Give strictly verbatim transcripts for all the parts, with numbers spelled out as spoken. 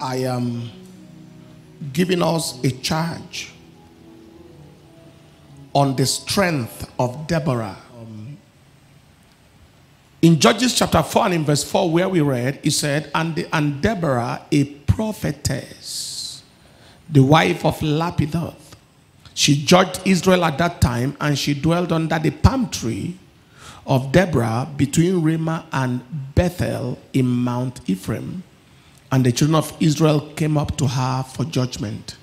I am giving us a charge on the strength of Deborah. Um, in Judges chapter four and in verse four, where we read, it said, and, the, and Deborah, a prophetess, the wife of Lapidoth, she judged Israel at that time, and she dwelled under the palm tree of Deborah between Ramah and Bethel in Mount Ephraim. And the children of Israel came up to her for judgment.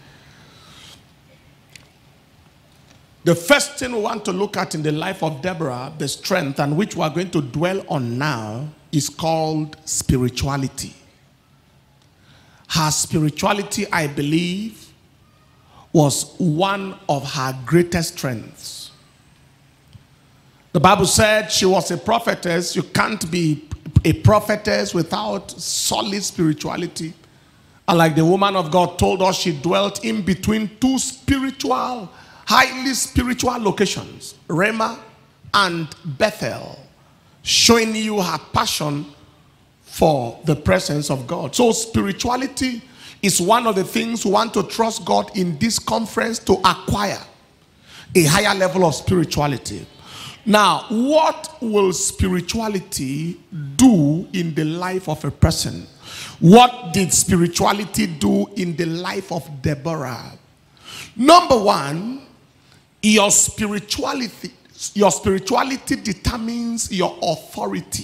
The first thing we want to look at in the life of Deborah, the strength, and which we are going to dwell on now, is called spirituality. Her spirituality, I believe, was one of her greatest strengths. The Bible said she was a prophetess. You can't be a prophetess without solid spirituality. And like the woman of God told us, she dwelt in between two spiritual, highly spiritual locations, Ramah and Bethel, showing you her passion for the presence of God. So spirituality is one of the things we want to trust God in this conference to acquire a higher level of spirituality. Now, what will spirituality do in the life of a person? What did spirituality do in the life of Deborah? Number one, your spirituality, your spirituality determines your authority.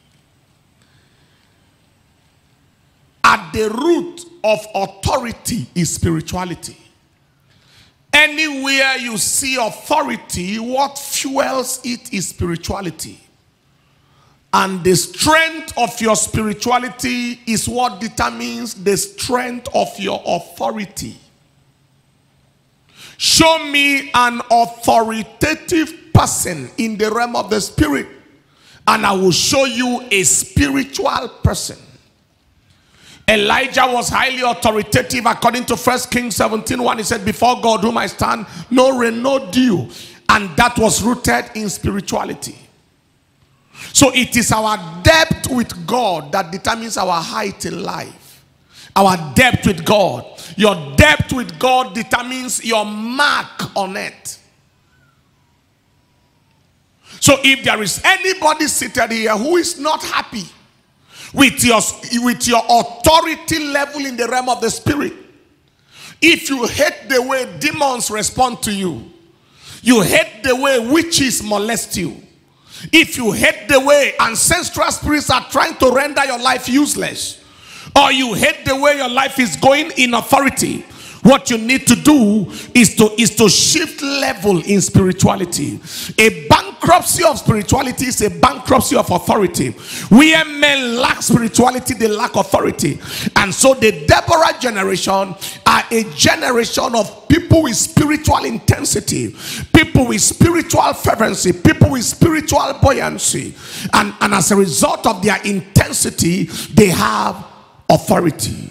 At the root of authority is spirituality. Anywhere you see authority, what fuels it is spirituality. And the strength of your spirituality is what determines the strength of your authority. Show me an authoritative person in the realm of the spirit, and I will show you a spiritual person. Elijah was highly authoritative according to First Kings seventeen one. He said, before God whom I stand, no rain, no dew. And that was rooted in spirituality. So it is our depth with God that determines our height in life. Our depth with God. Your depth with God determines your mark on it. So if there is anybody seated here who is not happy with your, with your authority level in the realm of the spirit, if you hate the way demons respond to you, you hate the way witches molest you, if you hate the way ancestral spirits are trying to render your life useless, or you hate the way your life is going in authority, what you need to do is to, is to shift level in spirituality. A bankruptcy of spirituality is a bankruptcy of authority. Where men lack spirituality, they lack authority. And so the Deborah generation are a generation of people with spiritual intensity, people with spiritual fervency, people with spiritual buoyancy. And, and as a result of their intensity, they have authority.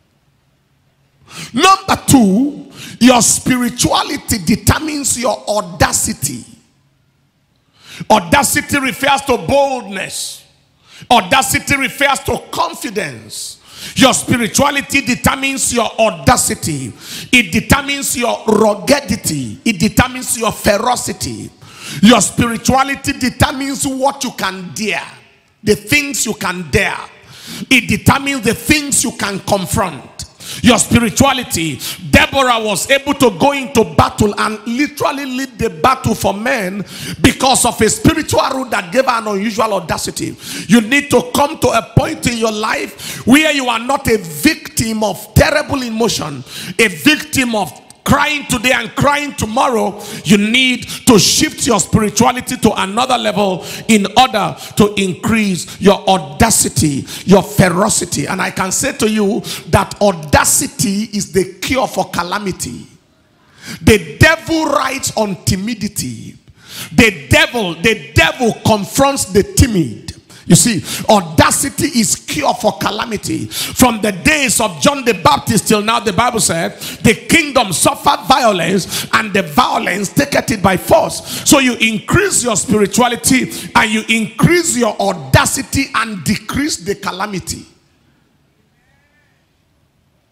Number two, your spirituality determines your audacity. Audacity refers to boldness. Audacity refers to confidence. Your spirituality determines your audacity. It determines your ruggedity. It determines your ferocity. Your spirituality determines what you can dare, the things you can dare. It determines the things you can confront. Your spirituality. Deborah was able to go into battle and literally lead the battle for men because of a spiritual root that gave her an unusual audacity. You need to come to a point in your life where you are not a victim of terrible emotion, a victim of crying today and crying tomorrow. You need to shift your spirituality to another level in order to increase your audacity, your ferocity. And I can say to you that audacity is the cure for calamity. The devil rides on timidity. The devil, the devil confronts the timid. You see, audacity is cure for calamity. From the days of John the Baptist till now, the Bible said, the kingdom suffered violence, and the violence taketh it by force. So you increase your spirituality and you increase your audacity and decrease the calamity.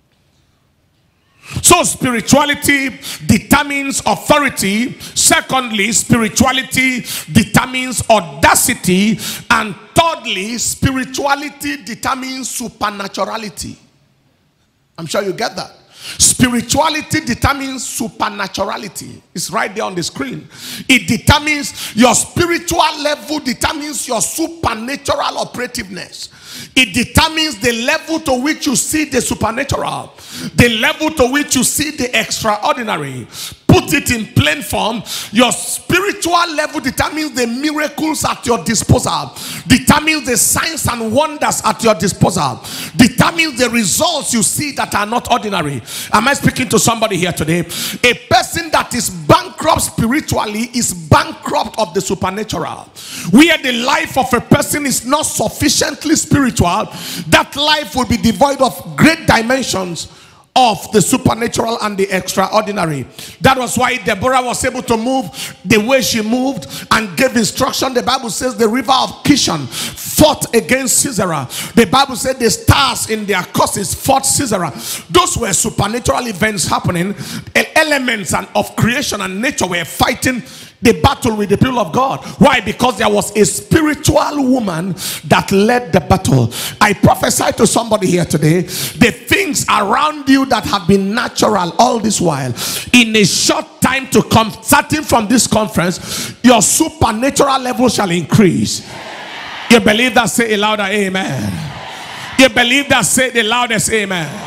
So spirituality determines authority. Secondly, spirituality determines audacity. And thirdly, spirituality determines supernaturality. I'm sure you get that. Spirituality determines supernaturality. It's right there on the screen. It determines your spiritual level, determines your supernatural operativeness. It determines the level to which you see the supernatural, the level to which you see the extraordinary. Put it in plain form, your spiritual level determines the miracles at your disposal, determines the signs and wonders at your disposal, determines the results you see that are not ordinary. Am I speaking to somebody here today? A person that is bankrupt spiritually is bankrupt of the supernatural. Where the life of a person is not sufficiently spiritual, that life will be devoid of great dimensions of the supernatural and the extraordinary. That was why Deborah was able to move the way she moved and gave instruction. The Bible says the river of Kishon fought against Sisera. The Bible said the stars in their courses fought Sisera. Those were supernatural events happening. Elements and of creation and nature were fighting the battle with the people of God. Why? Because there was a spiritual woman that led the battle. I prophesy to somebody here today, the things around you that have been natural all this while, in a short time to come, starting from this conference, your supernatural level shall increase. You believe that? Say a louder amen. You believe that? Say the loudest amen.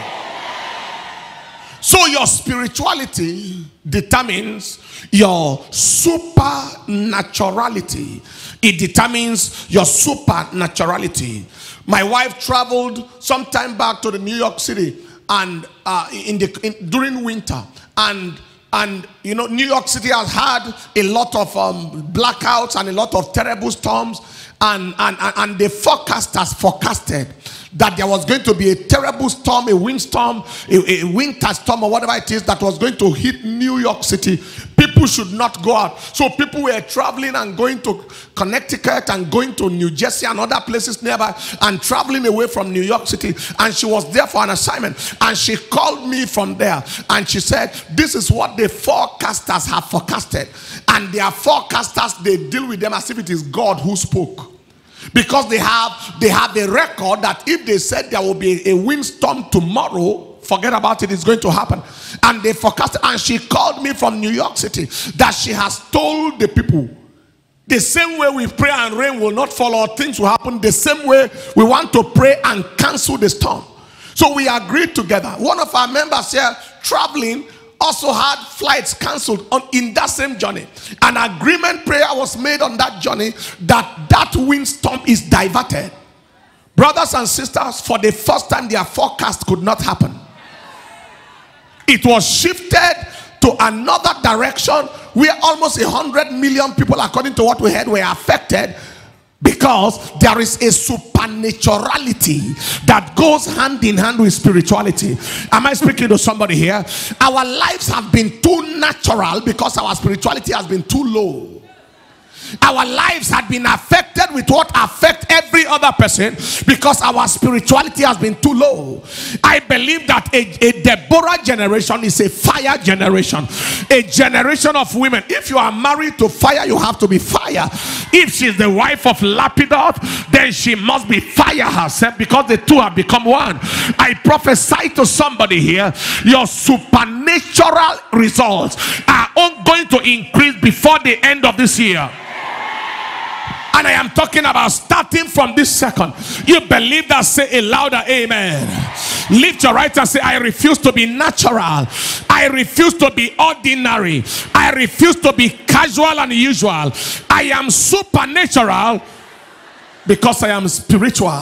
So your spirituality determines your supernaturality. It determines your supernaturality. My wife traveled some time back to the New York City and uh, in the in, during winter, and and you know, New York City has had a lot of um, blackouts and a lot of terrible storms, and and and the forecasters forecasted that there was going to be a terrible storm, a windstorm, a, a winter storm, or whatever it is, that was going to hit New York City. People should not go out. So people were traveling and going to Connecticut and going to New Jersey and other places nearby and traveling away from New York City. And she was there for an assignment. And she called me from there. And she said, this is what the forecasters have forecasted. And their forecasters, they deal with them as if it is God who spoke. Because they have they have a record that if they said there will be a windstorm tomorrow, forget about it, it's going to happen. And they forecasted, and she called me from New York City that she has told the people, the same way we pray and rain will not fall or things will happen, the same way we want to pray and cancel the storm. So we agreed together. One of our members here traveling also had flights cancelled on in that same journey. An agreement prayer was made on that journey that that windstorm is diverted. Brothers and sisters, for the first time their forecast could not happen. It was shifted to another direction where almost a hundred million people, according to what we heard, were affected, because there is a supernaturality that goes hand in hand with spirituality. Am I speaking to somebody here? Our lives have been too natural because our spirituality has been too low. Our lives had been affected with what affects every other person because our spirituality has been too low. I believe that a, a Deborah generation is a fire generation, a generation of women. If you are married to fire, you have to be fire. If she's the wife of Lapidoth, then she must be fire herself, because the two have become one. I prophesy to somebody here, your supernatural results are going to increase before the end of this year. And I am talking about starting from this second. You believe that? Say a louder amen. Lift your right hand and say, I refuse to be natural. I refuse to be ordinary. I refuse to be casual and usual. I am supernatural because I am spiritual.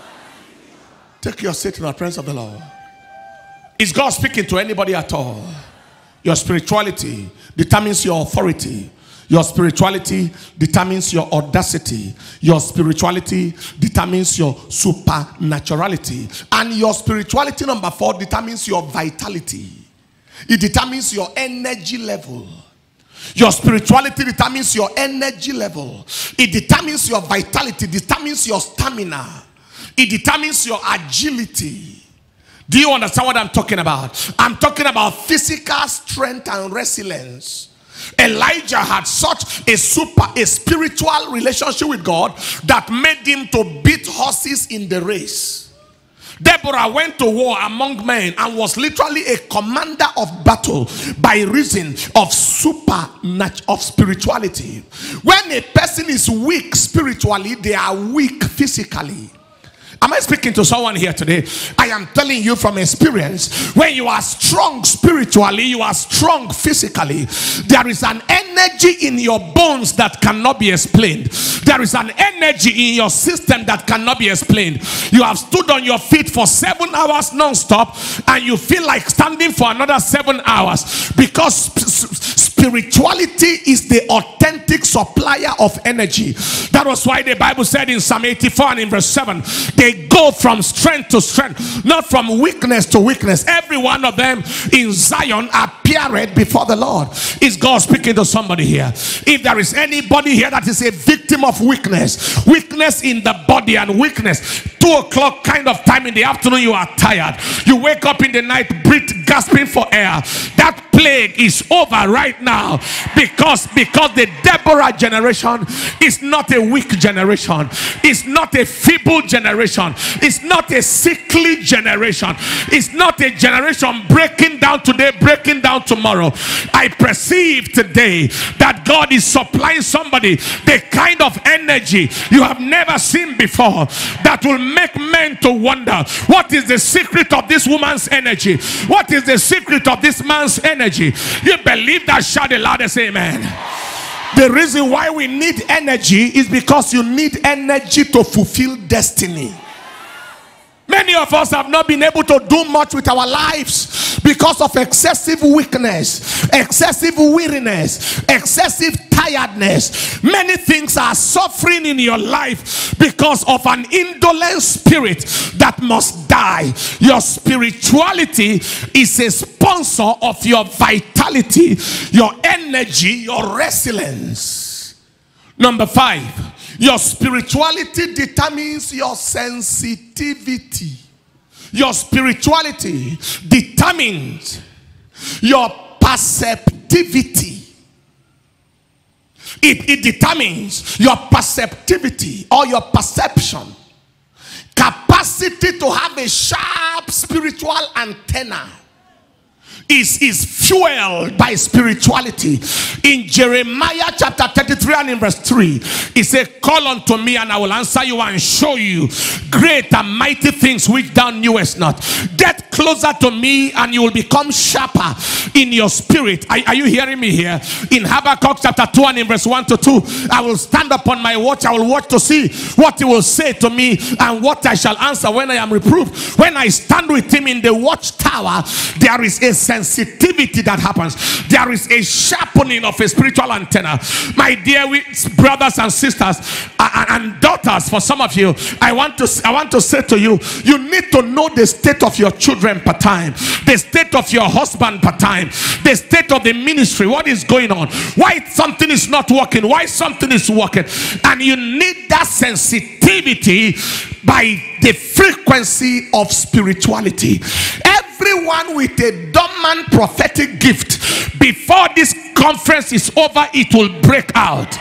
Take your seat in the presence of the Lord. Is God speaking to anybody at all? Your spirituality determines your authority. Your spirituality determines your audacity. Your spirituality determines your supernaturality. And your spirituality, number four, determines your vitality. It determines your energy level. Your spirituality determines your energy level. It determines your vitality, determines your stamina. It determines your agility. Do you understand what I'm talking about? I'm talking about physical strength and resilience. Elijah had such a super, a spiritual relationship with God that made him to beat horses in the race. Deborah went to war among men and was literally a commander of battle by reason of super of spirituality. When a person is weak spiritually, they are weak physically. Am I speaking to someone here today? I am telling you from experience, when you are strong spiritually, you are strong physically. There is an energy in your bones that cannot be explained. There is an energy in your system that cannot be explained. You have stood on your feet for seven hours non-stop and you feel like standing for another seven hours because spirituality is the authentic supplier of energy. That was why the Bible said in Psalm eighty-four and in verse seven, they go from strength to strength, not from weakness to weakness. Every one of them in Zion appeared before the Lord. Is God speaking to somebody here? If there is anybody here that is a victim of weakness, weakness in the body and weakness, two o'clock kind of time in the afternoon, you are tired. You wake up in the night, breathe, gasping for air. That plague is over right now because because the Deborah generation is not a weak generation. It's not a feeble generation. It's not a sickly generation. It's not a generation breaking down today, breaking down tomorrow. I perceive today that God is supplying somebody the kind of energy you have never seen before that will make men to wonder, what is the secret of this woman's energy? What is the secret of this man's energy? You believe that? Shout the loudest amen. The reason why we need energy is because you need energy to fulfill destiny. Many of us have not been able to do much with our lives because of excessive weakness, excessive weariness, excessive tiredness. Many things are suffering in your life because of an indolent spirit that must die. Your spirituality is a sponsor of your vitality, your energy, your resilience. Number five. Your spirituality determines your sensitivity. Your spirituality determines your perceptivity. It, it determines your perceptivity or your perception. Capacity to have a sharp spiritual antenna is, is fueled by spirituality. In Jeremiah chapter thirty-three and in verse three, it says, call unto me and I will answer you and show you great and mighty things which thou knewest not. Get closer to me and you will become sharper in your spirit. Are, are you hearing me here? In Habakkuk chapter two and in verse one to two, I will stand upon my watch. I will watch to see what he will say to me and what I shall answer when I am reproved. When I stand with him in the watchtower, there is a sensitivity that happens. There is a sharpening of a spiritual antenna. My dear brothers and sisters and daughters, for some of you, I want to I want to say to you, you need to know the state of your children per time, the state of your husband per time, the state of the ministry, what is going on, why something is not working, why something is working. And you need that sensitivity by the frequency of spirituality. Everyone with a dormant prophetic gift, before this conference is over, it will break out.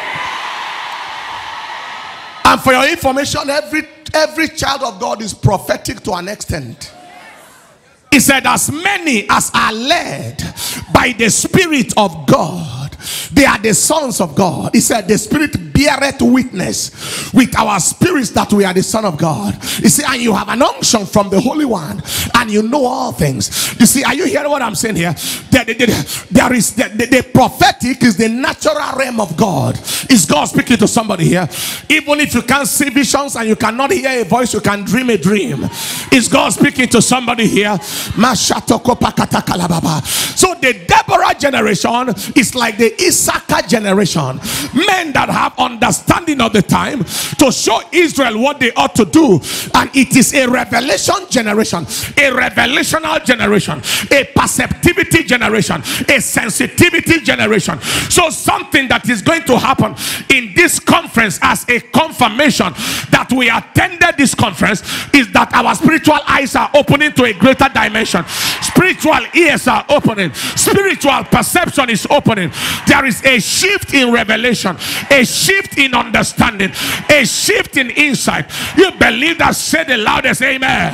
And for your information, every every child of God is prophetic to an extent. He said, as many as are led by the Spirit of God, they are the sons of God. He said, the Spirit beareth witness with our spirits that we are the son of God. You see, and you have an unction from the Holy One, and you know all things. You see, are you hearing what I'm saying here? There, there, there is the, the, the prophetic is the natural realm of God. Is God speaking to somebody here? Even if you can't see visions and you cannot hear a voice, you can dream a dream. Is God speaking to somebody here? So the Deborah generation is like the the Issachar generation, men that have understanding of the time to show Israel what they ought to do. And it is a revelation generation, a revelational generation, a perceptivity generation, a sensitivity generation. So something that is going to happen in this conference as a confirmation that we attended this conference is that our spiritual eyes are opening to a greater dimension. Spiritual ears are opening. Spiritual perception is opening. There is a shift in revelation, a shift in understanding, a shift in insight. You believe that? Say the loudest amen.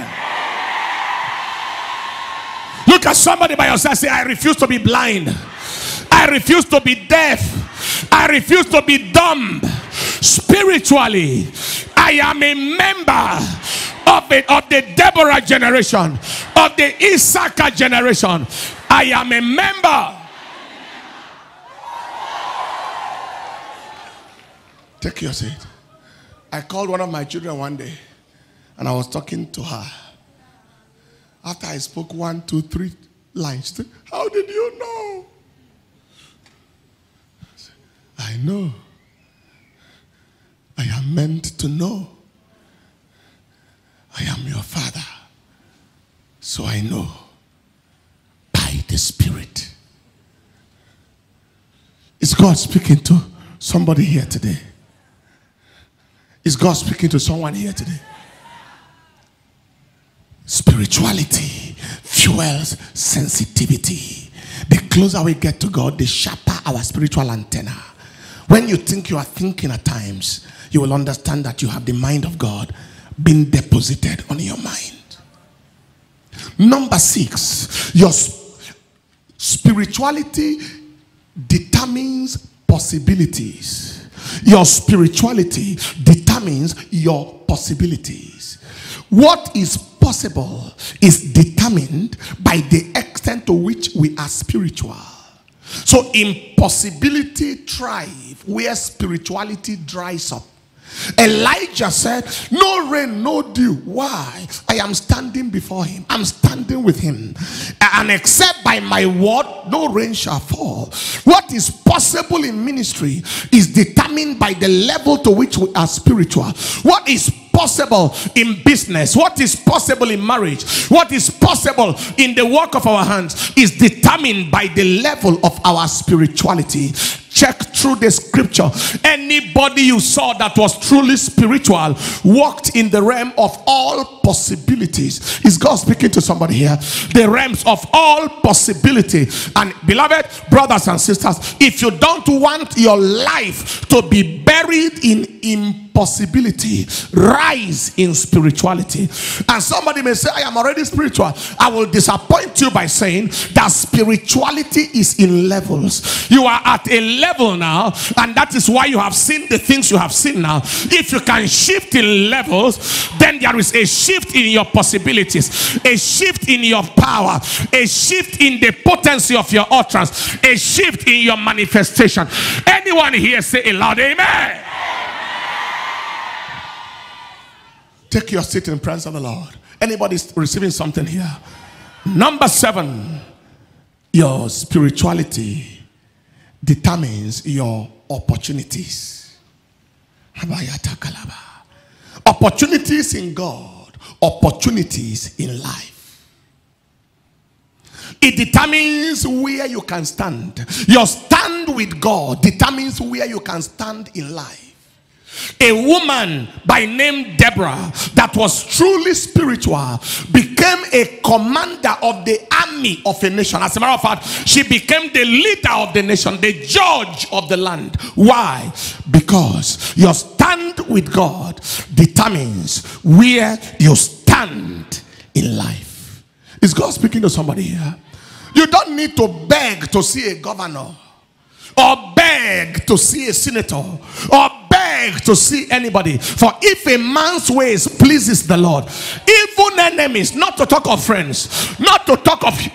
Look at somebody by your side. Say, I refuse to be blind. I refuse to be deaf. I refuse to be dumb. Spiritually, I am a member of, it, of the Deborah generation, of the Issachar generation. I am a member. Take your seat. I called one of my children one day and I was talking to her. After I spoke one, two, three lines, how did you know? I know. I am meant to know. I am your father. So I know by the Spirit. Is God speaking to somebody here today? Is God speaking to someone here today? Spirituality fuels sensitivity. The closer we get to God, the sharper our spiritual antenna. When you think you are thinking at times, you will understand that you have the mind of God being deposited on your mind. Number six, your spirituality determines possibilities. Your spirituality determines your possibilities. What is possible is determined by the extent to which we are spiritual. So impossibility thrive where spirituality dries up. Elijah said, no rain, no dew. Why? I am standing before him. I'm standing with him. And except by my word, no rain shall fall. What is possible in ministry is determined by the level to which we are spiritual. What is possible in business, what is possible in marriage, what is possible in the work of our hands is determined by the level of our spirituality. Check through the scripture. Anybody you saw that was truly spiritual walked in the realm of all possibilities. Is God speaking to somebody here? The realms of all possibility. And beloved brothers and sisters, if you don't want your life to be buried in impossibility, rise in spirituality. And somebody may say, I am already spiritual. I will disappoint you by saying that spirituality is in levels. You are at a level now, and that is why you have seen the things you have seen now. If you can shift in levels, then there is a shift in your possibilities, a shift in your power, a shift in the potency of your utterance, a shift in your manifestation. Anyone here say a loud amen? Take your seat in presence of the Lord. Anybody receiving something here? Number seven, your spirituality determines your opportunities. Opportunities in God, opportunities in life. It determines where you can stand. Your stand with God determines where you can stand in life. A woman by name Deborah that was truly spiritual became a commander of the army of a nation. As a matter of fact, she became the leader of the nation, the judge of the land. Why? Because your stand with God determines where you stand in life. Is God speaking to somebody here? You don't need to beg to see a governor, or beg to see a senator, or beg to see anybody. For if a man's ways pleases the Lord, even enemies, not to talk of friends, not to talk of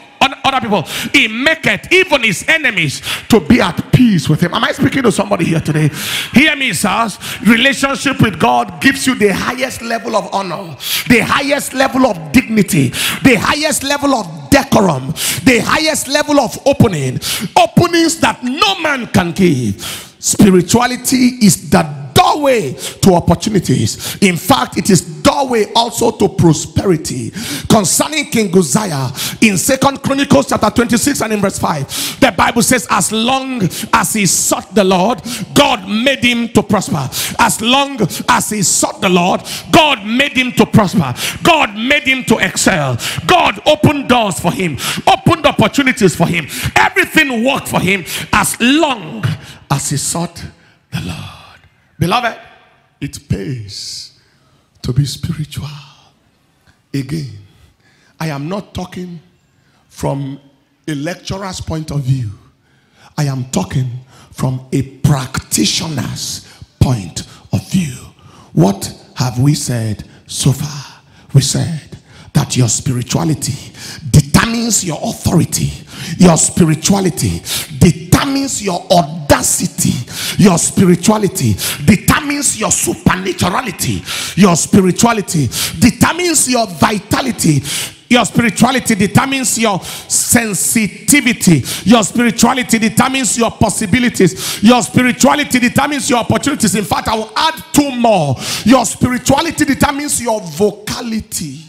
other people. He maketh even his enemies to be at peace with him. Am I speaking to somebody here today? Hear me, sirs. Relationship with God gives you the highest level of honor, the highest level of dignity, the highest level of decorum, the highest level of opening, openings that no man can give. Spirituality is the doorway to opportunities. In fact, it is doorway also to prosperity. Concerning King Uzziah, in Second Chronicles chapter twenty-six and in verse five, the Bible says, as long as he sought the Lord, God made him to prosper. As long as he sought the Lord, God made him to prosper. God made him to excel. God opened doors for him, opened opportunities for him. Everything worked for him as long as he sought the Lord. Beloved, it pays to be spiritual. Again, I am not talking from a lecturer's point of view. I am talking from a practitioner's point of view. What have we said so far? We said that your spirituality determines your authority. Your spirituality determines your audacity. Your spirituality determines your supernaturality. Your spirituality determines your vitality. Your spirituality determines your sensitivity. Your spirituality determines your possibilities. Your spirituality determines your opportunities. In fact, I will add two more. Your spirituality determines your vocality.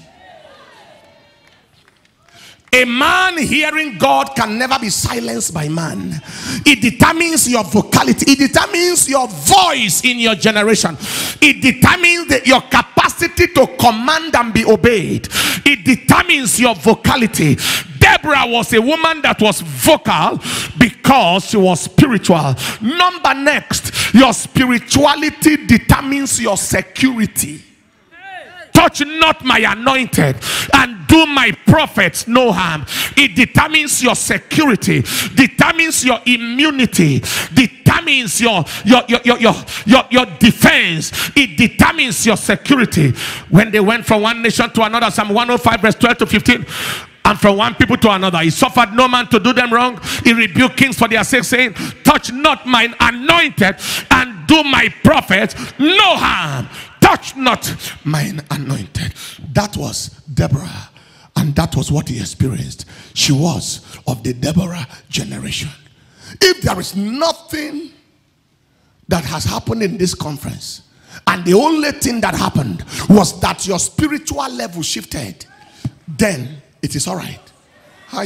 A man hearing God can never be silenced by man. It determines your vocality. It determines your voice in your generation. It determines the, your capacity to command and be obeyed. It determines your vocality. Deborah was a woman that was vocal because she was spiritual. Number next, your spirituality determines your security. Touch not my anointed and do my prophets no harm. It determines your security, determines your immunity, determines your your your your your, your, your defense. It determines your security. When they went from one nation to another, Psalm one oh five verse twelve to fifteen, and from one people to another, he suffered no man to do them wrong. He rebuked kings for their sake, saying, touch not mine anointed and do my prophets no harm. Touch not mine anointed. That was Deborah, and that was what he experienced. She was of the Deborah generation. If there is nothing that has happened in this conference, and the only thing that happened was that your spiritual level shifted, then it is all right. I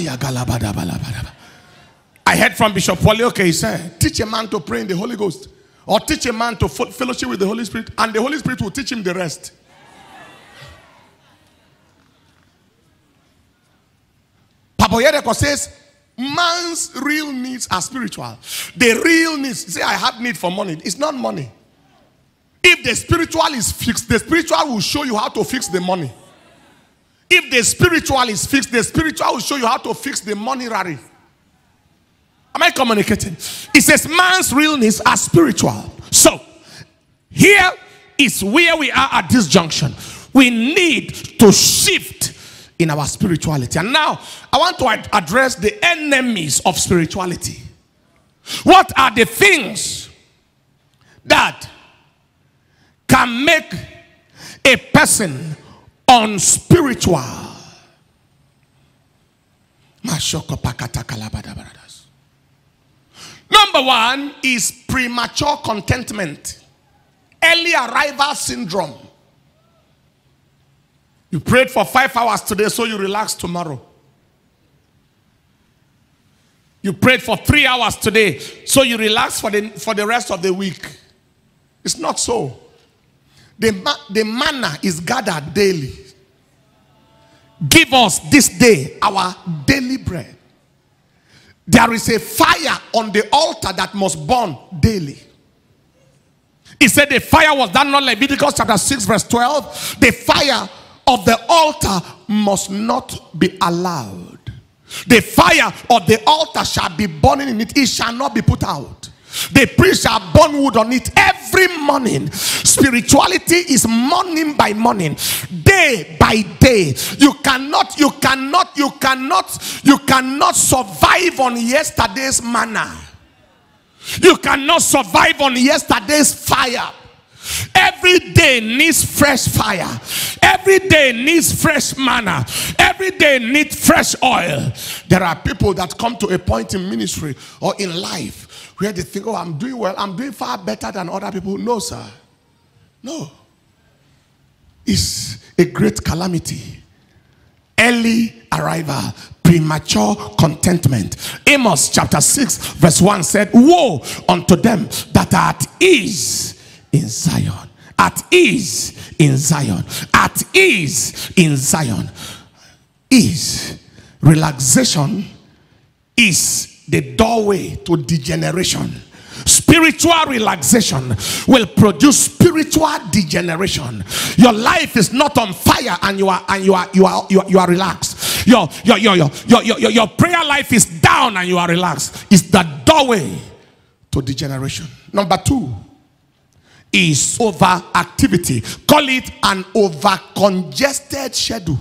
heard from Bishop Polioke, he said, teach a man to pray in the Holy Ghost, or teach a man to fellowship with the Holy Spirit, and the Holy Spirit will teach him the rest. Papa Yedeko says, man's real needs are spiritual. The real needs, say I have need for money. It's not money. If the spiritual is fixed, the spiritual will show you how to fix the money. If the spiritual is fixed, the spiritual will show you how to fix the money. Am I communicating? It says man's real needs are spiritual. So, here is where we are at this junction. We need to shift in our spirituality. And now, I want to ad address the enemies of spirituality. What are the things that can make a person unspiritual? Number one is premature contentment, early arrival syndrome. You prayed for five hours today, so you relax tomorrow. You prayed for three hours today, so you relax for the, for the rest of the week. It's not so. The, the manna is gathered daily. Give us this day our daily bread. There is a fire on the altar that must burn daily. He said the fire was that not Leviticus chapter six verse twelve. The fire of the altar must not be allowed. The fire of the altar shall be burning in it. It shall not be put out. The priest shall burn wood on it every morning. Spirituality is morning by morning, day by day. You cannot, you cannot, you cannot, you cannot survive on yesterday's manna. You cannot survive on yesterday's fire. Every day needs fresh fire. Every day needs fresh manna. Every day needs fresh oil. There are people that come to a point in ministry or in life where they think, oh, I'm doing well. I'm doing far better than other people. No, sir. No. It's a great calamity. Early arrival, premature contentment. Amos chapter six verse one said, woe unto them that are at ease in Zion. At ease in Zion. At ease in Zion. Ease. Relaxation is the doorway to degeneration. Spiritual relaxation will produce spiritual degeneration. Your life is not on fire and you are and you are you are you are, you are relaxed. Your your, your your your your your prayer life is down and you are relaxed. It's the doorway to degeneration. Number two is overactivity. Call it an over-congested schedule.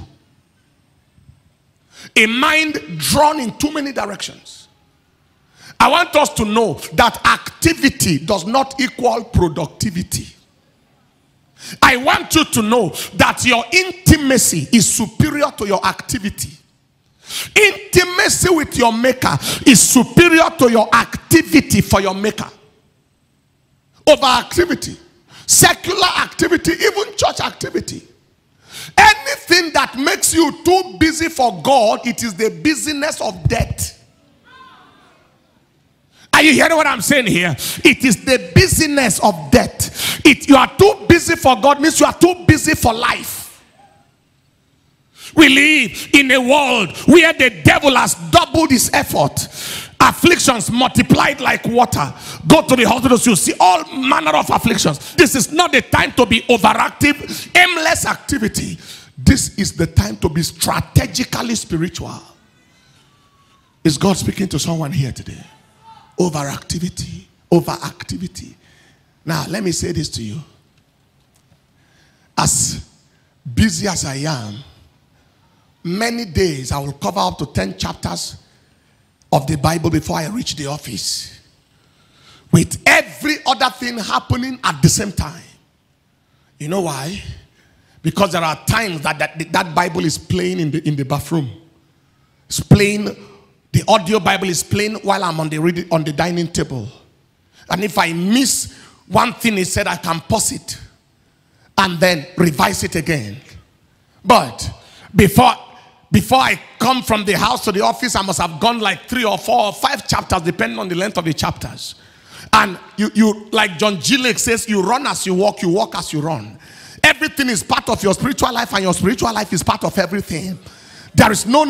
A mind drawn in too many directions. I want us to know that activity does not equal productivity. I want you to know that your intimacy is superior to your activity. Intimacy with your maker is superior to your activity for your maker. Overactivity, secular activity, even church activity. Anything that makes you too busy for God, it is the busyness of death. Are you hearing what I'm saying here? It is the busyness of death. It, you are too busy for God means you are too busy for life. We live in a world where the devil has doubled his effort. Afflictions multiplied like water. Go to the hospitals, you see all manner of afflictions. This is not the time to be overactive, aimless activity. This is the time to be strategically spiritual. Is God speaking to someone here today? Overactivity, overactivity. Now, let me say this to you. As busy as I am, many days I will cover up to ten chapters of the Bible before I reach the office, with every other thing happening at the same time. You know why? Because there are times that that, that Bible is playing in the in the bathroom. It's playing, the audio Bible is playing while I'm on the reading, on the dining table. And if I miss one thing he said, I can pause it and then revise it again. But before Before I come from the house to the office, I must have gone like three or four or five chapters, depending on the length of the chapters. And you, you like John G. Lake says, you run as you walk, you walk as you run. Everything is part of your spiritual life, and your spiritual life is part of everything. There is no...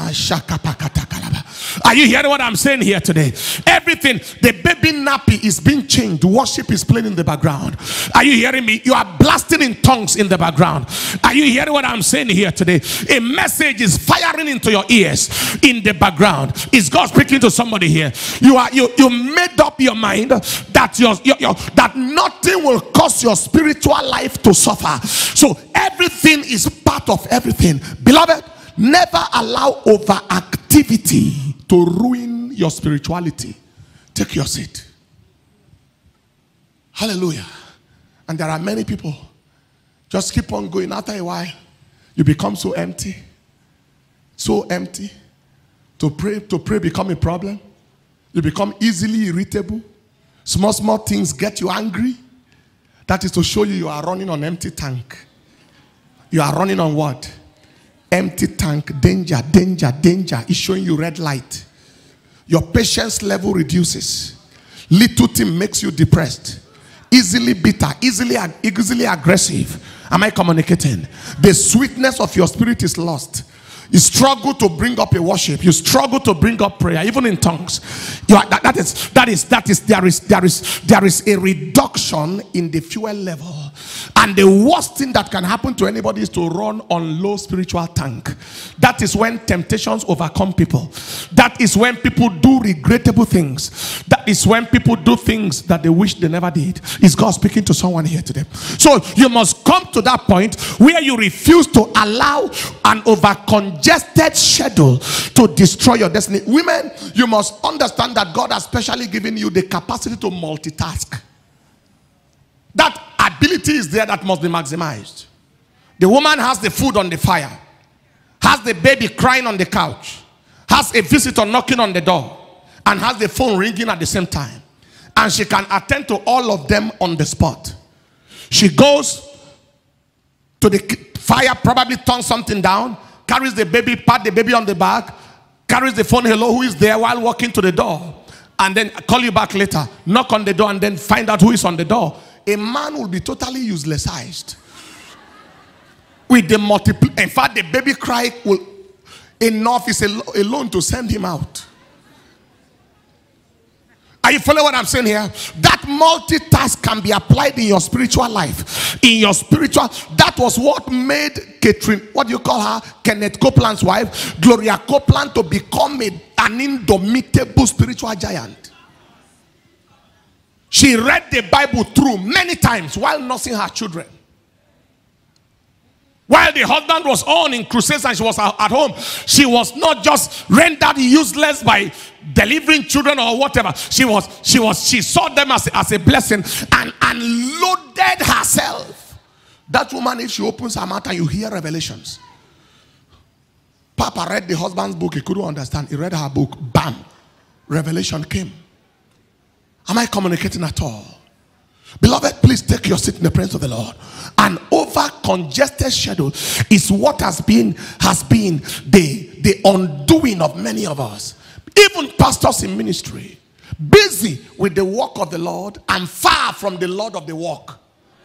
Are you hearing what I'm saying here today? Everything, the baby nappy is being changed. Worship is playing in the background. Are you hearing me? You are blasting in tongues in the background. Are you hearing what I'm saying here today? A message is firing into your ears in the background. Is God speaking to somebody here? You are you you made up your mind that your, your, your that nothing will cause your spiritual life to suffer. So everything is part of everything. Beloved, never allow overactivity to ruin your spirituality. Take your seat. Hallelujah. And there are many people, just keep on going. After a while, you become so empty. So empty. To pray, to pray become a problem. You become easily irritable. Small, small things get you angry. That is to show you you are running on empty tank. You are running on what? Empty tank. Danger, danger, danger. It's showing you red light. Your patience level reduces. Little thing makes you depressed. Easily bitter, easily, easily aggressive. Am I communicating? The sweetness of your spirit is lost. You struggle to bring up a worship. You struggle to bring up prayer, even in tongues. You are, that, that is, that is, that is, there is, there is, there is a reduction in the fuel level. And the worst thing that can happen to anybody is to run on low spiritual tank. That is when temptations overcome people. That is when people do regrettable things. That is when people do things that they wish they never did. Is God speaking to someone here today? So you must come to that point where you refuse to allow an over-congested schedule to destroy your destiny. Women, you must understand that God has specially given you the capacity to multitask. That ability is there that must be maximized. The woman has the food on the fire, has the baby crying on the couch, has a visitor knocking on the door, and has the phone ringing at the same time. And she can attend to all of them on the spot. She goes to the fire, probably turns something down, carries the baby, pat the baby on the back, carries the phone, hello, who is there, while walking to the door. And then call you back later, knock on the door, and then find out who is on the door. A man will be totally uselessized. With the multiple, in fact, the baby cry will enough is alone to send him out. Are you following what I'm saying here? That multitask can be applied in your spiritual life. In your spiritual, that was what made Catherine, what do you call her? Kenneth Copeland's wife, Gloria Copeland, to become a, an indomitable spiritual giant. She read the Bible through many times while nursing her children. While the husband was on in crusades and she was at home, she was not just rendered useless by delivering children or whatever. She was, she was, she saw them as, as a blessing and, and loaded herself. That woman, if she opens her mouth and you hear revelations. Papa read the husband's book, he couldn't understand. He read her book, bam, revelation came. Am I communicating at all? Beloved, please take your seat in the presence of the Lord. An over-congested schedule is what has been has been the, the undoing of many of us. Even pastors in ministry, busy with the work of the Lord and far from the Lord of the work.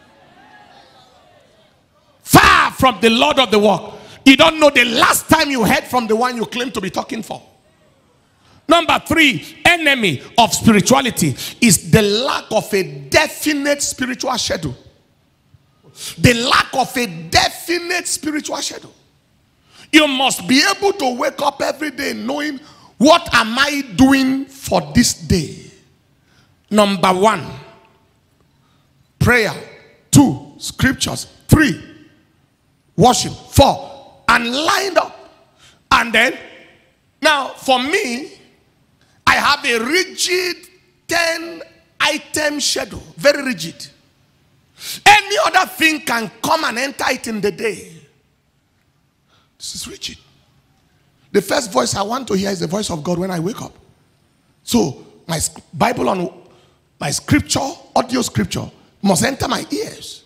Far from the Lord of the work. You don't know the last time you heard from the one you claim to be talking for. Number three, enemy of spirituality is the lack of a definite spiritual schedule. The lack of a definite spiritual schedule. You must be able to wake up every day knowing, what am I doing for this day? Number one, prayer. Two, scriptures. Three, worship. Four, and lined up. And then, now for me, I have a rigid ten item schedule. Very rigid. Any other thing can come and enter it in the day. This is rigid. The first voice I want to hear is the voice of God when I wake up. So my Bible on my scripture, audio scripture, must enter my ears.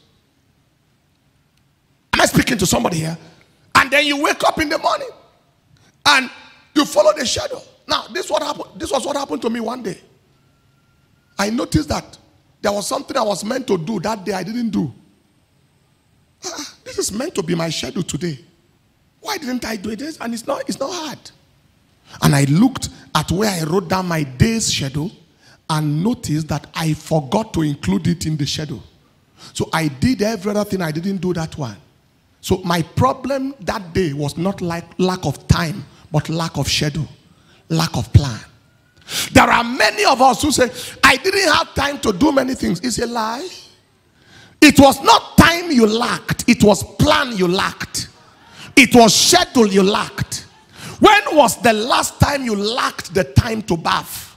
Am I speaking to somebody here? And then you wake up in the morning and you follow the shadow. Now, this what happened. This was what happened to me one day. I noticed that there was something I was meant to do that day I didn't do. Ah, this is meant to be my schedule today. Why didn't I do this? And it's not, it's not hard. And I looked at where I wrote down my day's schedule and noticed that I forgot to include it in the schedule. So I did every other thing I didn't do that one. So my problem that day was not like lack of time, but lack of schedule. Lack of plan. There are many of us who say, I didn't have time to do many things. It's a lie. It was not time you lacked. It was plan you lacked. It was schedule you lacked. When was the last time you lacked the time to bath?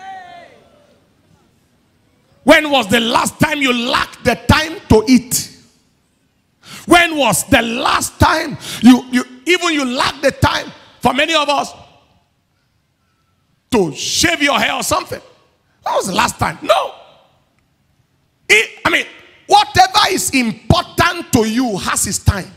When was the last time you lacked the time to eat? When was the last time you, you even you lacked the time, for many of us, to shave your hair or something? That was the last time. No. It, I mean, whatever is important to you has its time.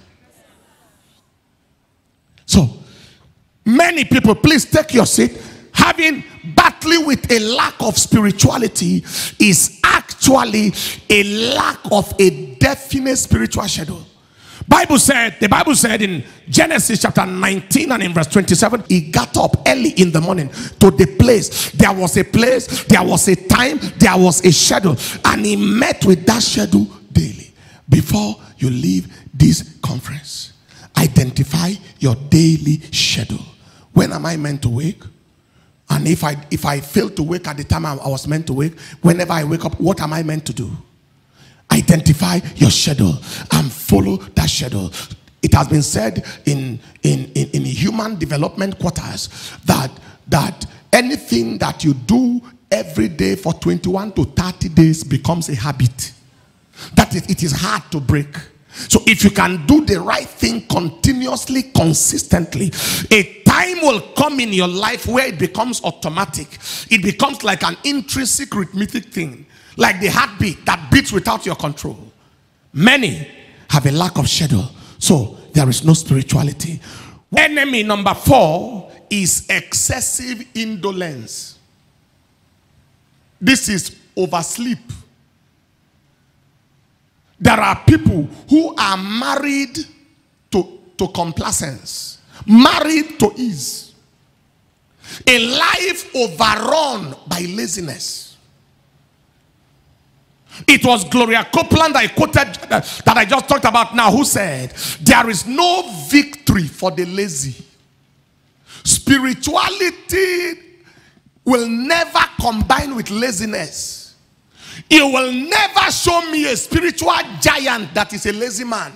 So, many people, please take your seat. Having battling with a lack of spirituality is actually a lack of a definite spiritual schedule. Bible said, the Bible said in Genesis chapter nineteen and in verse twenty-seven, he got up early in the morning to the place. There was a place, there was a time, there was a schedule, and he met with that schedule daily. before you leave this conference, identify your daily schedule. When am I meant to wake? And if I if I fail to wake at the time I was meant to wake, whenever I wake up, what am I meant to do? Identify your schedule and follow that schedule. It has been said in, in, in, in human development quarters that, that anything that you do every day for twenty-one to thirty days becomes a habit. That it, it is hard to break. So if you can do the right thing continuously, consistently, a time will come in your life where it becomes automatic. It becomes like an intrinsic rhythmic thing, like the heartbeat that beats without your control. Many have a lack of schedule, so there is no spirituality. Enemy number four is excessive indolence. This is oversleep. There are people who are married to, to complacence, married to ease. A life overrun by laziness. It was Gloria Copeland I quoted uh, that I just talked about now, who said, there is no victory for the lazy. Spirituality will never combine with laziness. You will never show me a spiritual giant that is a lazy man.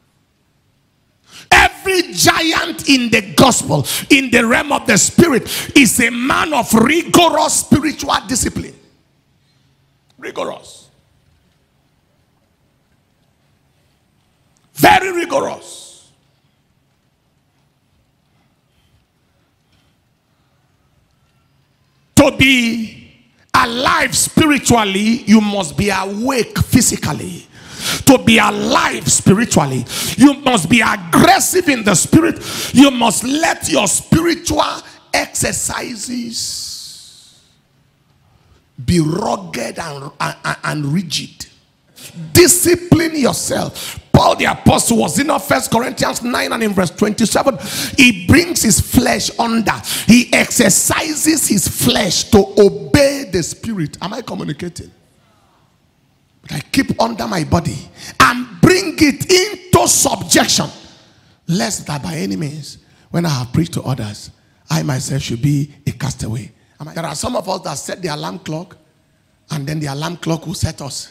Every giant in the gospel, in the realm of the spirit, is a man of rigorous spiritual discipline. Rigorous. Very rigorous. To be alive spiritually, you must be awake physically. To be alive spiritually, you must be aggressive in the spirit. You must let your spiritual exercises be rugged and, and, and rigid. Discipline yourself. Paul the apostle was in First Corinthians nine and in verse twenty-seven. He brings his flesh under. He exercises his flesh to obey the spirit. Am I communicating? But I keep under my body and bring it into subjection, lest that by any means, when I have preached to others, I myself should be a castaway. There are some of us that set the alarm clock, and then the alarm clock will set us.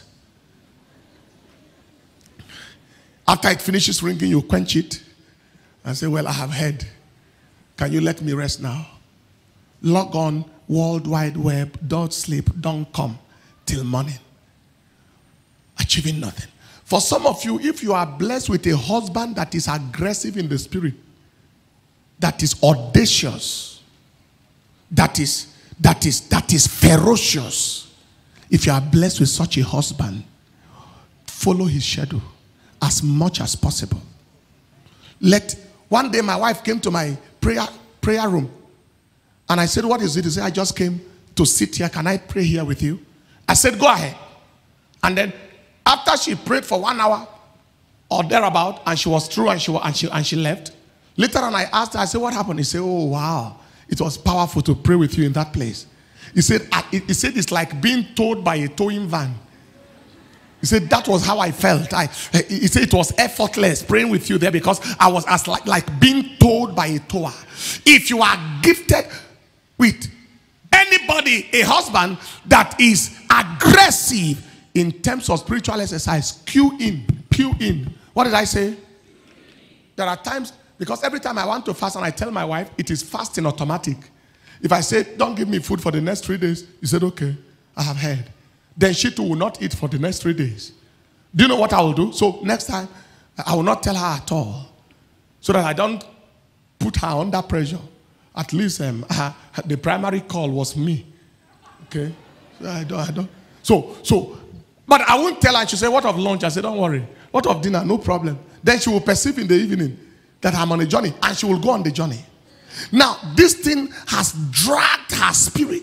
After it finishes ringing, you quench it and say, well, I have heard. Can you let me rest now? Log on, World Wide Web, don't sleep, don't come till morning. Achieving nothing. For some of you, if you are blessed with a husband that is aggressive in the spirit, that is audacious, that is, that is, that is ferocious, if you are blessed with such a husband, follow his schedule as much as possible. Let one day my wife came to my prayer prayer room, and I said, what is it? She said, I just came to sit here. Can I pray here with you? I said, go ahead. And then after she prayed for one hour or thereabout, and she was through and she and she and she left. Later on, I asked her, I said, what happened? He said, oh wow, it was powerful to pray with you in that place. He said, he said it's like being towed by a towing van. He said, that was how I felt. I, he said it was effortless praying with you there, because I was as like, like being towed by a tower. If you are gifted with anybody, a husband that is aggressive in terms of spiritual exercise, cue in, cue in. What did I say? There are times, because every time I want to fast and I tell my wife, it is fasting automatic. If I say, don't give me food for the next three days, he said, okay, I have heard. Then she too will not eat for the next three days. Do you know what I will do? So next time, I will not tell her at all, so that I don't put her under pressure. At least um, her, the primary call was me. Okay? I don't, I don't. So, so, but I won't tell her. She'll say, what of lunch? I say, don't worry. What of dinner? No problem. Then she will perceive in the evening that I'm on a journey, and she will go on the journey. Now, this thing has dragged her spirit.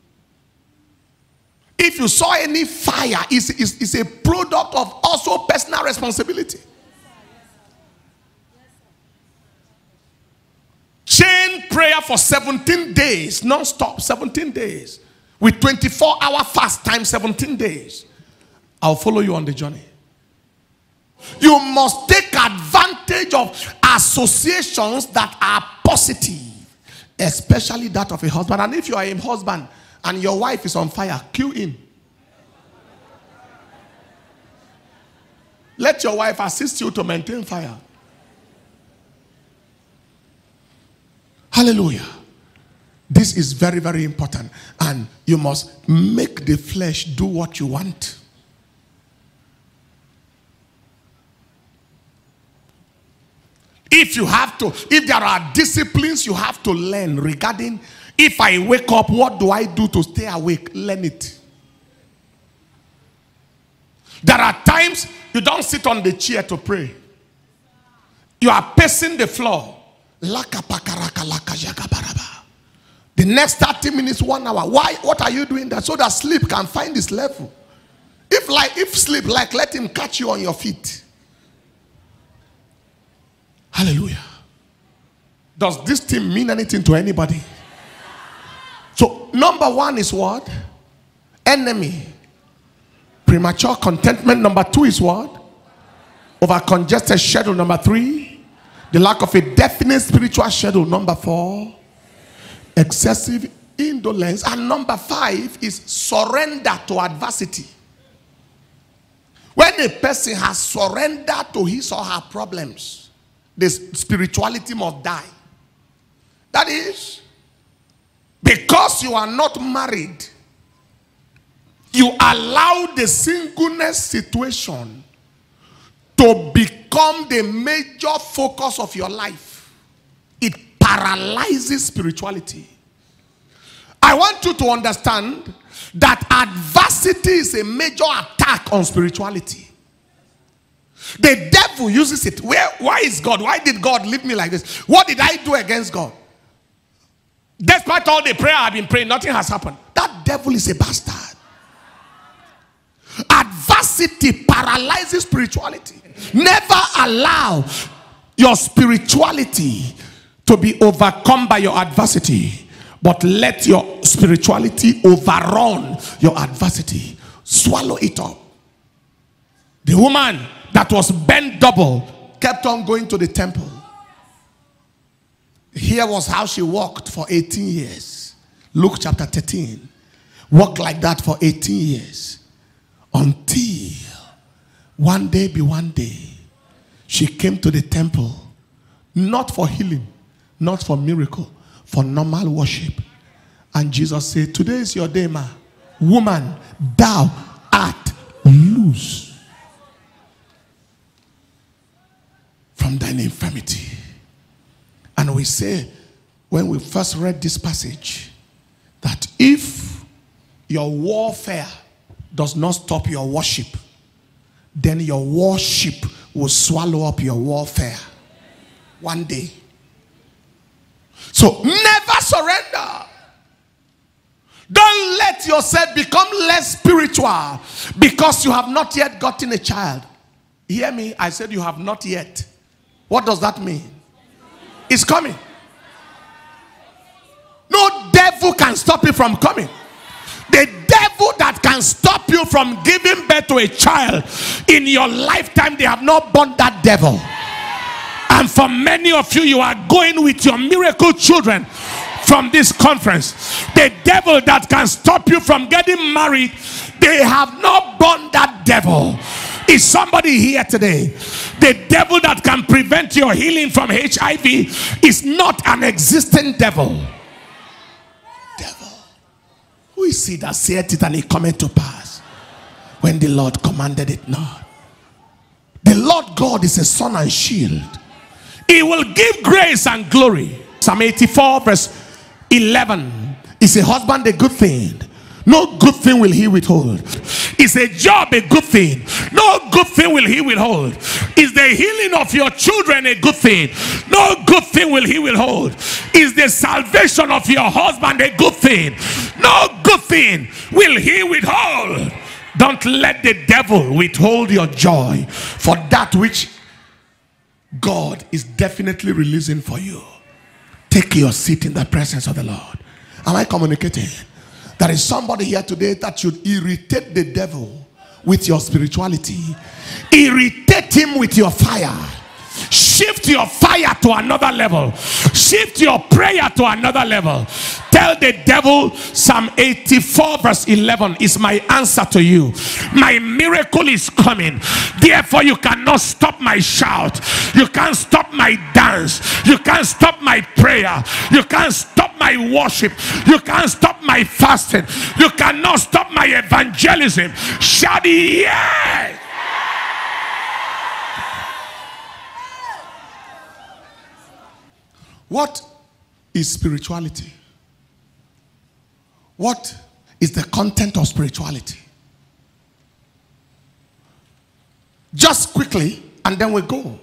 If you saw any fire, it's, it's, it's a product of also personal responsibility. Chain prayer for seventeen days, non-stop, seventeen days. With twenty-four hour fast time, seventeen days. I'll follow you on the journey. You must take advantage of associations that are positive, especially that of a husband. And if you are a husband and your wife is on fire, cue in. Let your wife assist you to maintain fire. Hallelujah. This is very, very important. And you must make the flesh do what you want. If you have to, if there are disciplines you have to learn regarding, if I wake up, what do I do to stay awake? Learn it. There are times you don't sit on the chair to pray. You are pacing the floor. The next thirty minutes, one hour. Why? What are you doing that? So that sleep can find its level. If like, if sleep, like, let him catch you on your feet. Hallelujah. Does this thing mean anything to anybody? So, number one is what? Enemy. Premature contentment. Number two is what? Over congested schedule. Number three, the lack of a definite spiritual schedule. Number four, excessive indolence. And number five is surrender to adversity. When a person has surrendered to his or her problems, the spirituality must die. That is, because you are not married, you allow the singleness situation to become the major focus of your life. It paralyzes spirituality. I want you to understand that adversity is a major attack on spirituality. The devil uses it. Where, why is God? Why did God leave me like this? What did I do against God? Despite all the prayer I've been praying, nothing has happened. That devil is a bastard. Adversity paralyzes spirituality. Never allow your spirituality to be overcome by your adversity, but let your spirituality overrun your adversity. Swallow it up. The woman that was bent double kept on going to the temple. Here was how she walked for eighteen years. Luke chapter thirteen. Walked like that for eighteen years. Until one day be one day, she came to the temple, not for healing, not for miracle, for normal worship. And Jesus said, today is your day, ma. Woman, thou art loose from thine infirmity. And we say, when we first read this passage, that if your warfare does not stop your worship, then your worship will swallow up your warfare one day. So never surrender. Don't let yourself become less spiritual because you have not yet gotten a child. Hear me, I said you have not yet. What does that mean? It's coming. No devil can stop it from coming. The devil that can stop you from giving birth to a child in your lifetime, they have not born that devil. And for many of you, you are going with your miracle children from this conference. The devil that can stop you from getting married, they have not born that devil. Is somebody here today? The devil that can prevent your healing from H I V is not an existing devil. Devil. Who is he that said it and it cometh to pass when the Lord commanded it not? The Lord God is a sun and shield. He will give grace and glory. Psalm eighty-four verse eleven. Is a husband a good thing? No good thing will he withhold. Is a job a good thing? No good thing will he withhold. Is the healing of your children a good thing? No good thing will he withhold. Is the salvation of your husband a good thing? No good thing will he withhold. Don't let the devil withhold your joy for that which God is definitely releasing for you. Take your seat in the presence of the Lord. Am I communicating? There is somebody here today that should irritate the devil with your spirituality. Irritate him with your fire. Shift your fire to another level. Shift your prayer to another level. Tell the devil, Psalm eighty-four verse eleven is my answer to you. My miracle is coming. Therefore you cannot stop my shout. You can't stop my dance. You can't stop my prayer. You can't stop my worship. You can't stop my fasting. You cannot stop my evangelism. Shout yes. What is spirituality? What is the content of spirituality? Just quickly, and then we go.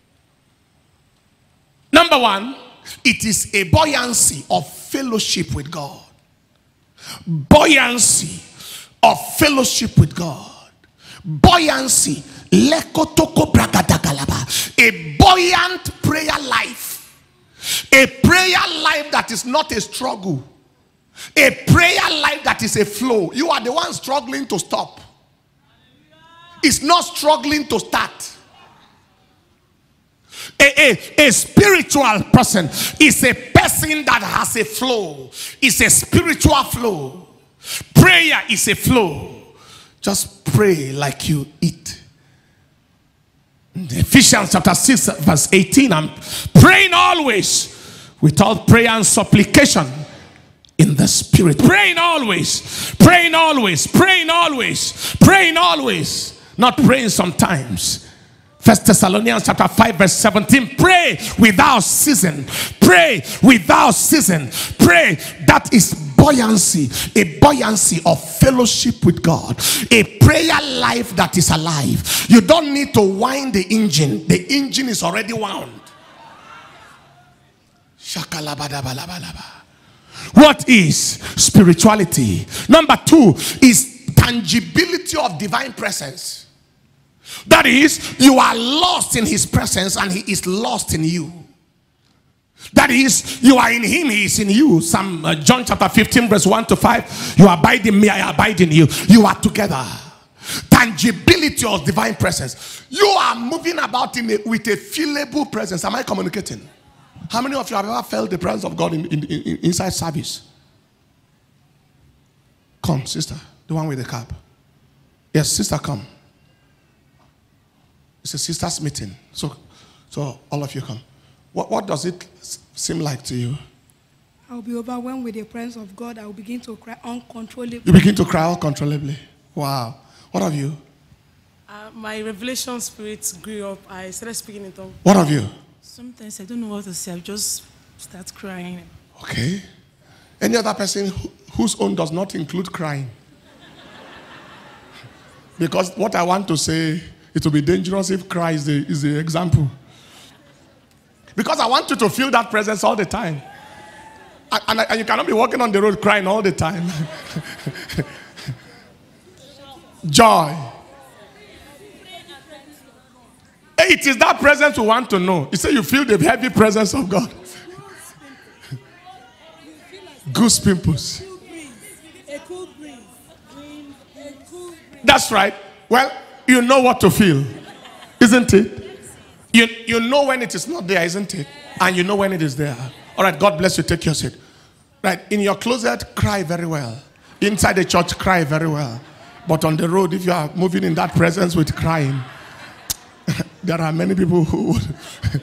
Number one, it is a buoyancy of fellowship with God. Buoyancy of fellowship with God. Buoyancy. A buoyant prayer life. A prayer life that is not a struggle. A prayer life that is a flow. You are the one struggling to stop. It's not struggling to start. A, a, a spiritual person is a person that has a flow. It's a spiritual flow. Prayer is a flow. Just pray like you eat. Ephesians chapter six verse eighteen, I'm praying always without prayer and supplication in the spirit. Praying always, praying always, praying always, praying always, not praying sometimes. First Thessalonians chapter five verse seventeen, pray without ceasing. Pray without ceasing. Pray. That is buoyancy. A buoyancy of fellowship with God. A prayer life that is alive. You don't need to wind the engine. The engine is already wound. What is spirituality? Number two is tangibility of divine presence. That is, you are lost in his presence and he is lost in you. That is, you are in him, he is in you. Some uh, John chapter fifteen verse one to five. You abide in me, I abide in you. You are together. Tangibility of divine presence. You are moving about in a, with a feelable presence. Am I communicating? How many of you have ever felt the presence of God in, in, in, inside service? Come, sister, the one with the cap. Yes, sister, come. It's a sisters meeting. So, so all of you come. What, what does it seem like to you? I'll be overwhelmed with the presence of God. I will begin to cry uncontrollably. You begin to cry uncontrollably. Wow. What have you? Uh, my revelation spirit grew up. I started speaking in tongues. What have you? Sometimes I don't know what to say. I just start crying. Okay. Any other person who, whose own does not include crying? Because what I want to say, it will be dangerous if cry is the, is the example. Because I want you to feel that presence all the time. And, and you cannot be walking on the road crying all the time. Joy. It is that presence we want to know. You say you feel the heavy presence of God. Goose pimples. That's right. Well, you know what to feel, isn't it? You, you know when it is not there, isn't it? And you know when it is there. All right, God bless you. Take your seat. Right, in your closet, cry very well. Inside the church, cry very well. But on the road, if you are moving in that presence with crying, there are many people who would.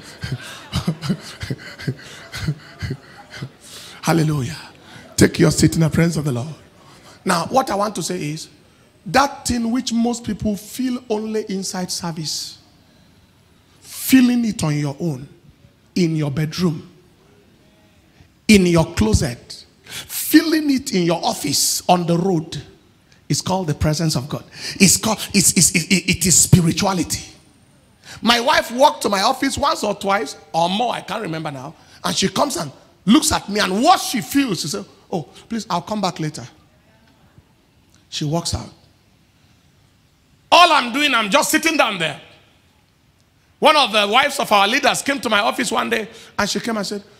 Hallelujah. Take your seat in the presence of the Lord. Now, what I want to say is, that thing which most people feel only inside service, feeling it on your own, in your bedroom, in your closet, feeling it in your office, on the road, is called the presence of God. It's called, it's, it's, it, it is spirituality. My wife walked to my office once or twice, or more, I can't remember now, and she comes and looks at me, and what she feels, she says, oh, please, I'll come back later. She walks out. All I'm doing, I'm just sitting down there. One of the wives of our leaders came to my office one day, and she came and said,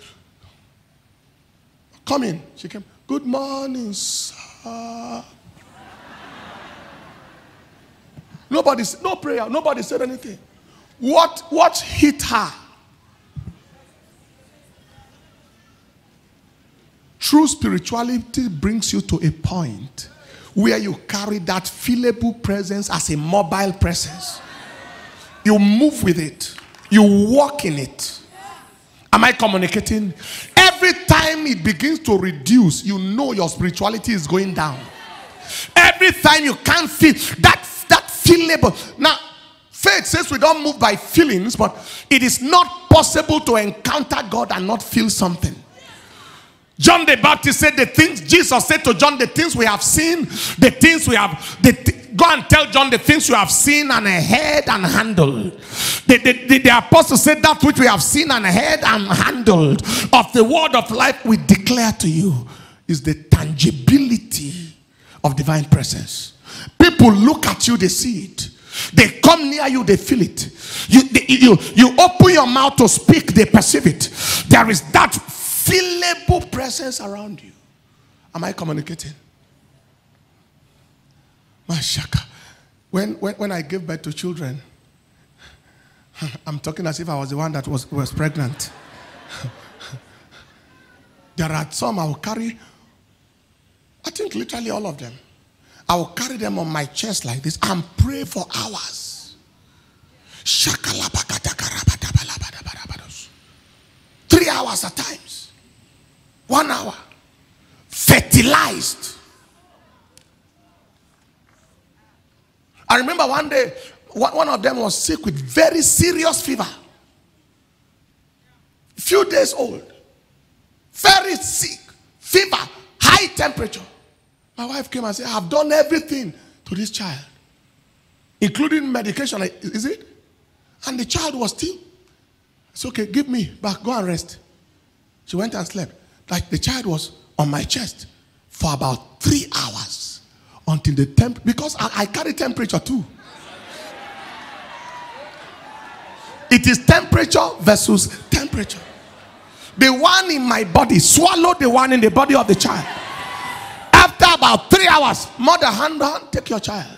come in. She came, good morning, sir. Nobody, no prayer. Nobody said anything. What, what hit her? True spirituality brings you to a point where you carry that feelable presence as a mobile presence. You move with it. You walk in it. Am I communicating? Every time it begins to reduce, you know your spirituality is going down. Every time you can't feel that, that feelable. Now, faith says we don't move by feelings, but it is not possible to encounter God and not feel something. John the Baptist said the things, Jesus said to John, the things we have seen, the things we have, the th go and tell John the things you have seen and heard and handled. The, the, the, the apostle said that which we have seen and heard and handled of the word of life we declare to you is the tangibility of divine presence. People look at you, they see it. They come near you, they feel it. You, they, you, you open your mouth to speak, they perceive it. There is that feelable presence around you. Am I communicating? Mashaka. When, when, when I gave birth to children, I'm talking as if I was the one that was, was pregnant. There are some I will carry, I think literally all of them. I will carry them on my chest like this and pray for hours. Three hours at times. One hour. Fertilized. I remember one day, one of them was sick with very serious fever. Few days old. Very sick. Fever. High temperature. My wife came and said, I have done everything to this child. Including medication. Is it? And the child was still. It's okay, give me back. Go and rest. She went and slept. Like the child was on my chest for about three hours. Until the temp, because I, I carry temperature too. It is temperature versus temperature. The one in my body swallowed the one in the body of the child. After about three hours, mother, hand down, take your child.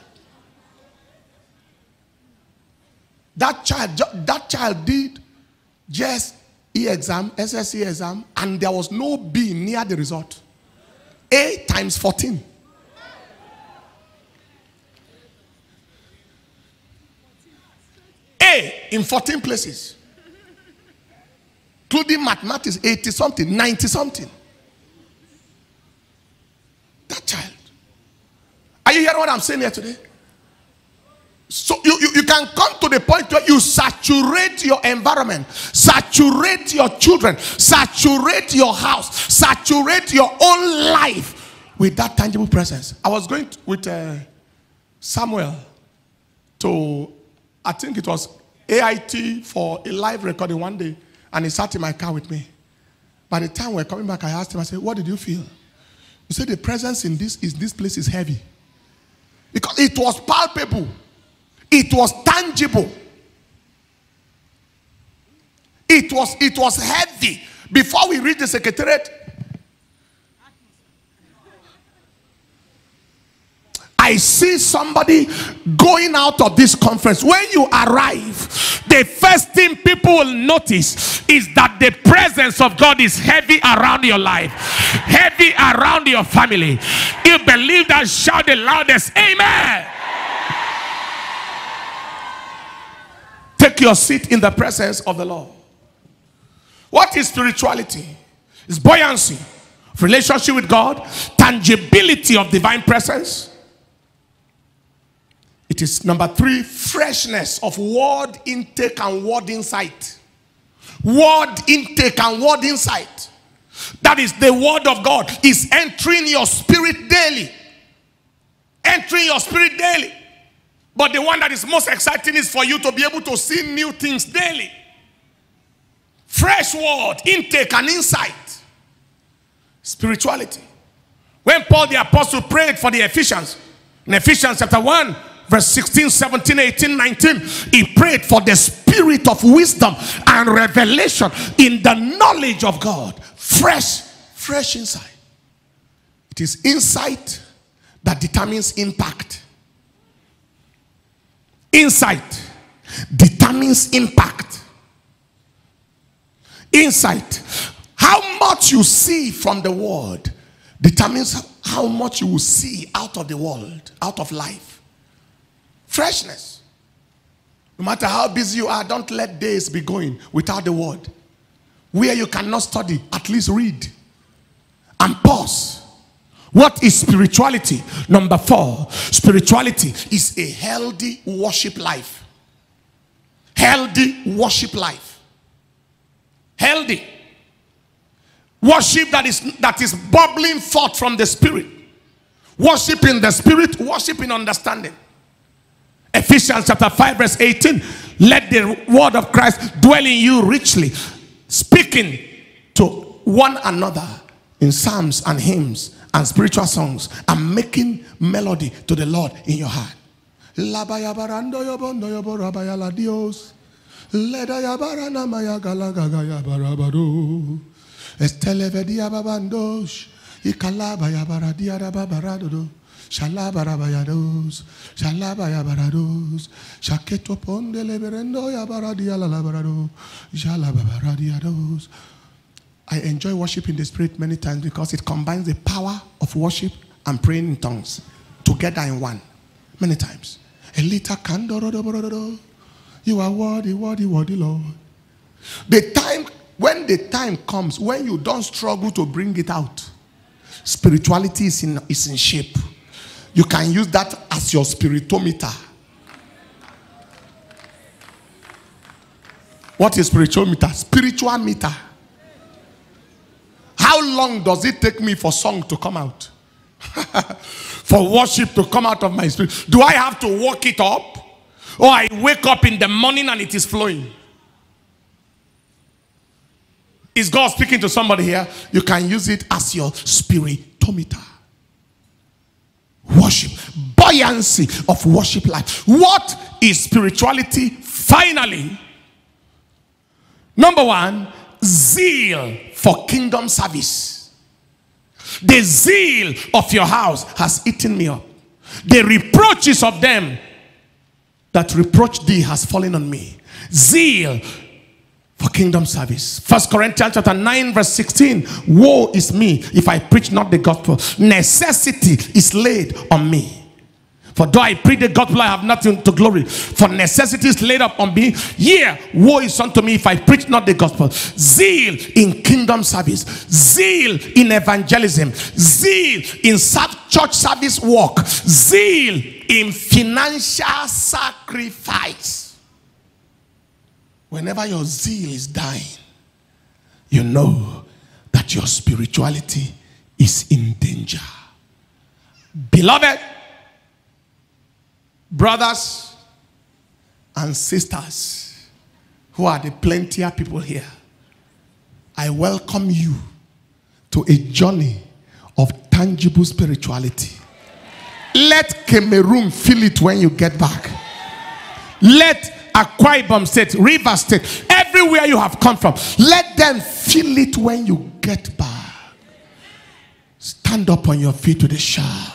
That child, that child did just E exam, S S C exam, and there was no B near the result. A times fourteen. A in fourteen places. Including mathematics, eighty something, ninety something. That child. Are you hearing what I'm saying here today? So you, you, you can come to the point where you saturate your environment, saturate your children, saturate your house, saturate your own life with that tangible presence. I was going to, with uh, Samuel to, I think it was A I T for a live recording one day, and he sat in my car with me. By the time we were coming back, I asked him, I said, what did you feel? He said, the presence in this, is, this place is heavy. Because it was palpable. It was tangible. It was, it was heavy. Before we reached the secretariat, I see somebody going out of this conference. When you arrive, the first thing people will notice is that the presence of God is heavy around your life, heavy around your family. You believe that, shout the loudest, amen. Take your seat in the presence of the Lord. What is spirituality? It's buoyancy, relationship with God, tangibility of divine presence. It is number three, freshness of word intake and word insight. Word intake and word insight. That is the word of God is entering your spirit daily. Entering your spirit daily. But the one that is most exciting is for you to be able to see new things daily. Fresh word, intake and insight. Spirituality. When Paul the apostle prayed for the Ephesians, in Ephesians chapter one, verse sixteen, seventeen, eighteen, nineteen, he prayed for the spirit of wisdom and revelation in the knowledge of God. Fresh, fresh insight. It is insight that determines impact. Insight determines impact. Insight. How much you see from the world determines how much you will see out of the world, out of life. Freshness. No matter how busy you are, don't let days be going without the word. Where you cannot study, at least read. And pause. What is spirituality? Number four, spirituality is a healthy worship life. Healthy worship life. Healthy. Worship that is, that is bubbling forth from the spirit. Worship in the spirit, worship in understanding. Ephesians chapter five verse eighteen. Let the word of Christ dwell in you richly, speaking to one another in psalms and hymns and spiritual songs, and making melody to the Lord in your heart. Estelevedia babandos, ikalabaya baradia babarados, shalabarabayados, shalabayabarados, shaketo ponde leberendo ya baradia la labarado, shalabaradiados. I enjoy worship in the spirit many times because it combines the power of worship and praying in tongues together in one. Many times. Elita kandoro, you are worthy, worthy, worthy, Lord. The time. When the time comes, when you don't struggle to bring it out, spirituality is in, is in shape. You can use that as your spiritometer. What is spiritometer? Spiritual meter. How long does it take me for song to come out? For worship to come out of my spirit? Do I have to walk it up? Or I wake up in the morning and it is flowing? Is God speaking to somebody here? You can use it as your spiritometer. Worship. Buoyancy of worship life. What is spirituality? Finally, number one, zeal for kingdom service. The zeal of your house has eaten me up. The reproaches of them that reproach thee has fallen on me. Zeal for kingdom service. First Corinthians chapter nine verse sixteen. Woe is me if I preach not the gospel. Necessity is laid on me. For though I preach the gospel, I have nothing to glory. For necessity is laid up on me. Yeah, woe is unto me if I preach not the gospel. Zeal in kingdom service. Zeal in evangelism. Zeal in church service work. Zeal in financial sacrifice. Whenever your zeal is dying, you know that your spirituality is in danger. Beloved, brothers and sisters who are the plentier people here, I welcome you to a journey of tangible spirituality. Let Cameroon feel it when you get back. Let Akwa Ibom State, River State, everywhere you have come from, let them feel it when you get back. Stand up on your feet with a shout.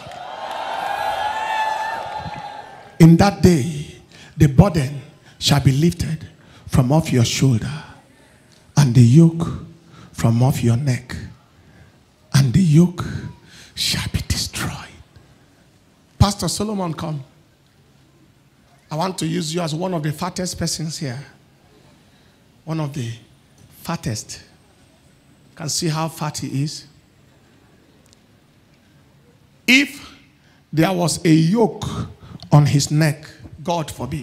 In that day, the burden shall be lifted from off your shoulder, and the yoke from off your neck, and the yoke shall be destroyed. Pastor Solomon, come. I want to use you as one of the fattest persons here. One of the fattest. Can see how fat he is. If there was a yoke on his neck, God forbid.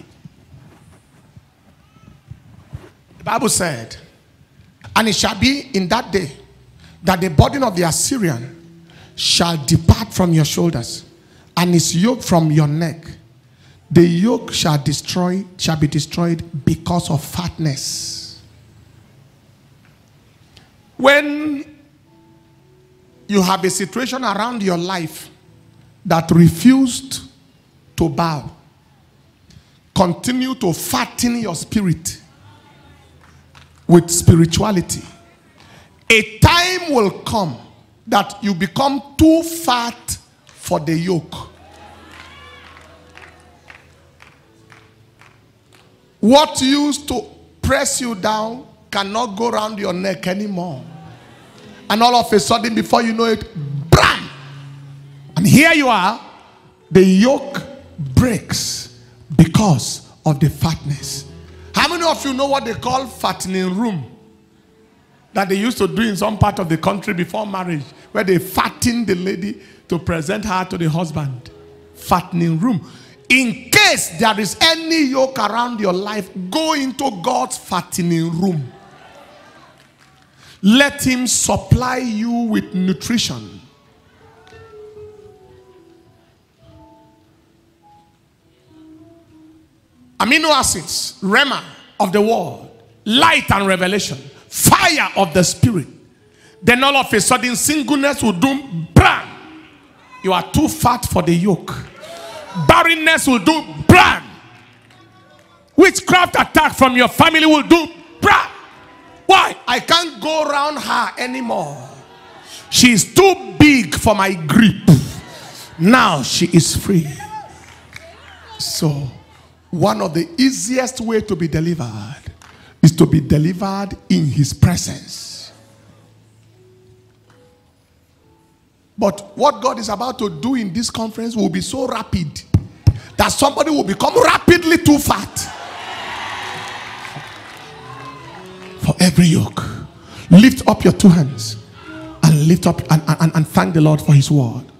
The Bible said, and it shall be in that day that the burden of the Assyrian shall depart from your shoulders, and his yoke from your neck. The yoke shall destroy, shall be destroyed because of fatness. When you have a situation around your life that refused to bow, continue to fatten your spirit with spirituality. A time will come that you become too fat for the yoke. What used to press you down cannot go around your neck anymore. And all of a sudden, before you know it, bam! And here you are, the yoke breaks because of the fatness. How many of you know what they call fattening room? That they used to do in some part of the country before marriage, where they fatten the lady to present her to the husband. Fattening room. In case there is any yoke around your life, go into God's fattening room. Let him supply you with nutrition. Amino acids, rhema of the word, light and revelation, fire of the spirit. Then all of a sudden, singleness will do bam. You are too fat for the yoke. Barrenness will do bam. Witchcraft attack from your family will do bam. Why? I can't go around her anymore. She is too big for my grip. Now she is free. So, one of the easiest way to be delivered is to be delivered in his presence. But what God is about to do in this conference will be so rapid that somebody will become rapidly too fat. For every yoke, lift up your two hands and lift up and, and, and thank the Lord for his word.